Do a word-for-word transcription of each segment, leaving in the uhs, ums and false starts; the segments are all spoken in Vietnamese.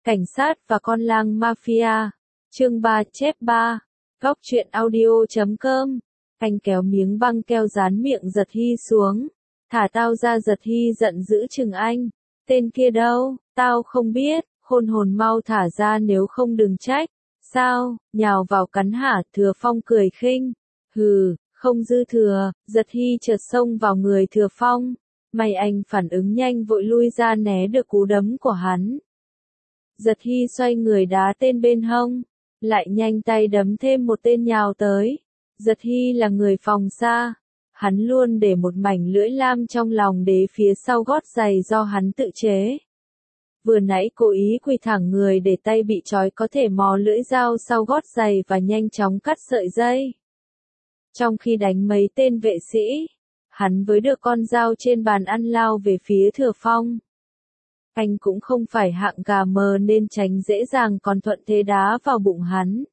Cảnh sát và con lang mafia. Chương ba chép ba. Góc truyện audio chấm com. Anh kéo miếng băng keo dán miệng Giật Hy xuống. Thả tao ra. Giật Hy giận dữ chừng anh. Tên kia đâu? Tao không biết. Khôn hồn mau thả ra nếu không đừng trách. Sao? Nhào vào cắn hả? Thừa Phong cười khinh. Hừ, không dư thừa. Giật Hy chợt xông vào người Thừa Phong. May anh phản ứng nhanh vội lui ra né được cú đấm của hắn. Giật Hy xoay người đá tên bên hông, lại nhanh tay đấm thêm một tên nhào tới. Giật Hy là người phòng xa, hắn luôn để một mảnh lưỡi lam trong lòng đế phía sau gót giày do hắn tự chế. Vừa nãy cố ý quỳ thẳng người để tay bị trói có thể mò lưỡi dao sau gót giày và nhanh chóng cắt sợi dây. Trong khi đánh mấy tên vệ sĩ, hắn với được con dao trên bàn ăn lao về phía Thừa Phong. Anh cũng không phải hạng gà mờ nên tránh dễ dàng còn thuận thế đá vào bụng hắn.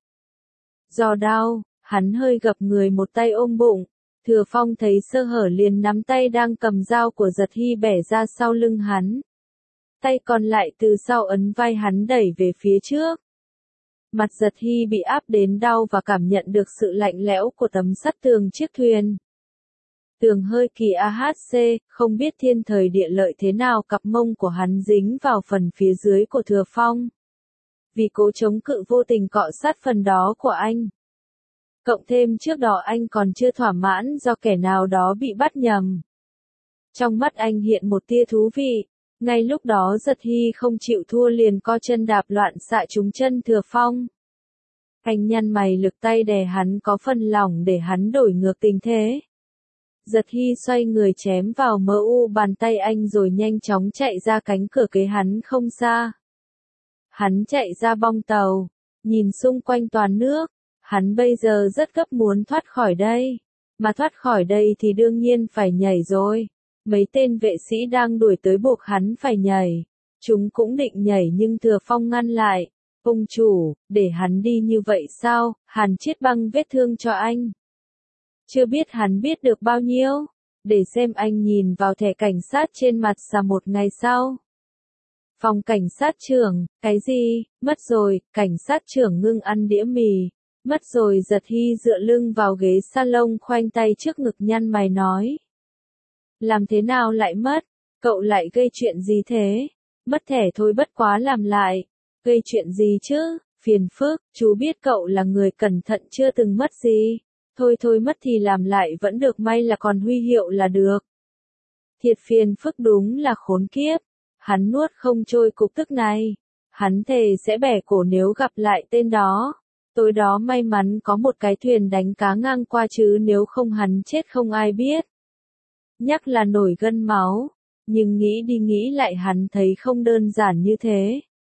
Do đau, hắn hơi gập người một tay ôm bụng. Thừa Phong thấy sơ hở liền nắm tay đang cầm dao của Giật Hy bẻ ra sau lưng hắn. Tay còn lại từ sau ấn vai hắn đẩy về phía trước. Mặt Giật Hy bị áp đến đau và cảm nhận được sự lạnh lẽo của tấm sắt tường chiếc thuyền. Tường hơi kỳ a xê, không biết thiên thời địa lợi thế nào cặp mông của hắn dính vào phần phía dưới của Thừa Phong. Vì cố chống cự vô tình cọ sát phần đó của anh. Cộng thêm trước đó anh còn chưa thỏa mãn do kẻ nào đó bị bắt nhầm. Trong mắt anh hiện một tia thú vị, ngay lúc đó Giật Hy không chịu thua liền co chân đạp loạn xạ trúng chân Thừa Phong. Anh nhăn mày lực tay đè hắn có phần lỏng để hắn đổi ngược tình thế. Giật Hy xoay người chém vào mờ u bàn tay anh rồi nhanh chóng chạy ra cánh cửa kế hắn không xa. Hắn chạy ra bong tàu, nhìn xung quanh toàn nước, hắn bây giờ rất gấp muốn thoát khỏi đây. Mà thoát khỏi đây thì đương nhiên phải nhảy rồi. Mấy tên vệ sĩ đang đuổi tới buộc hắn phải nhảy. Chúng cũng định nhảy nhưng Thừa Phong ngăn lại. Ông chủ, để hắn đi như vậy sao? Hắn chiết băng vết thương cho anh. Chưa biết hắn biết được bao nhiêu, để xem anh nhìn vào thẻ cảnh sát trên mặt xa một ngày sau. Phòng cảnh sát trưởng, cái gì, mất rồi, cảnh sát trưởng ngưng ăn đĩa mì, mất rồi. Giật Hy dựa lưng vào ghế salon khoanh tay trước ngực nhăn mày nói. Làm thế nào lại mất, cậu lại gây chuyện gì thế, mất thẻ thôi bất quá làm lại, gây chuyện gì chứ, phiền phức, chú biết cậu là người cẩn thận chưa từng mất gì. Thôi thôi mất thì làm lại vẫn được may là còn huy hiệu là được. Thiệt phiền phức đúng là khốn kiếp. Hắn nuốt không trôi cục tức này. Hắn thề sẽ bẻ cổ nếu gặp lại tên đó. Tối đó may mắn có một cái thuyền đánh cá ngang qua chứ nếu không hắn chết không ai biết. Nhắc là nổi gân máu. Nhưng nghĩ đi nghĩ lại hắn thấy không đơn giản như thế.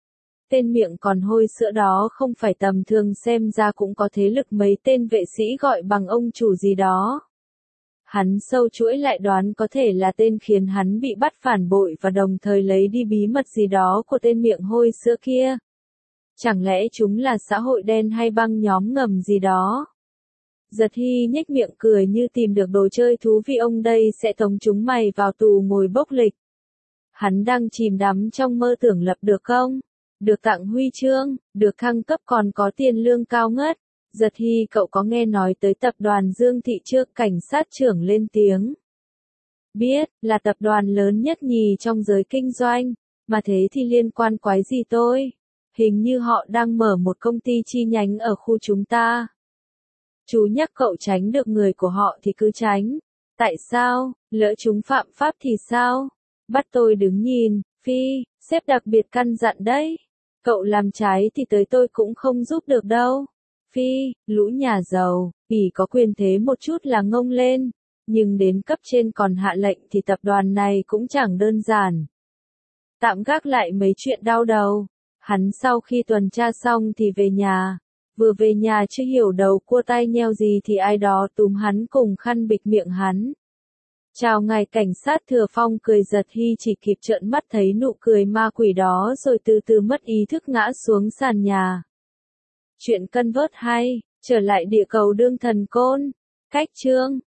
Tên miệng còn hôi sữa đó không phải tầm thường xem ra cũng có thế lực mấy tên vệ sĩ gọi bằng ông chủ gì đó. Hắn sâu chuỗi lại đoán có thể là tên khiến hắn bị bắt phản bội và đồng thời lấy đi bí mật gì đó của tên miệng hôi sữa kia. Chẳng lẽ chúng là xã hội đen hay băng nhóm ngầm gì đó? Giật Hy nhếch miệng cười như tìm được đồ chơi thú vị ông đây sẽ tống chúng mày vào tù ngồi bốc lịch. Hắn đang chìm đắm trong mơ tưởng lập được không? Được tặng huy chương, được thăng cấp còn có tiền lương cao ngất. Giật Hy cậu có nghe nói tới tập đoàn Dương Thị chưa? Cảnh sát trưởng lên tiếng. Biết, là tập đoàn lớn nhất nhì trong giới kinh doanh, mà thế thì liên quan quái gì tôi? Hình như họ đang mở một công ty chi nhánh ở khu chúng ta. Chú nhắc cậu tránh được người của họ thì cứ tránh. Tại sao, lỡ chúng phạm pháp thì sao? Bắt tôi đứng nhìn, phi, sếp đặc biệt căn dặn đấy. Cậu làm trái thì tới tôi cũng không giúp được đâu. Phi, lũ nhà giàu, chỉ có quyền thế một chút là ngông lên. Nhưng đến cấp trên còn hạ lệnh thì tập đoàn này cũng chẳng đơn giản. Tạm gác lại mấy chuyện đau đầu. Hắn sau khi tuần tra xong thì về nhà. Vừa về nhà chưa hiểu đầu cua tai nheo gì thì ai đó túm hắn cùng khăn bịt miệng hắn. Chào ngài cảnh sát. Thừa Phong cười. Giật Hy chỉ kịp trợn mắt thấy nụ cười ma quỷ đó rồi từ từ mất ý thức ngã xuống sàn nhà. Chuyện cân vớt hay, trở lại địa cầu đương thần côn. Cách chương.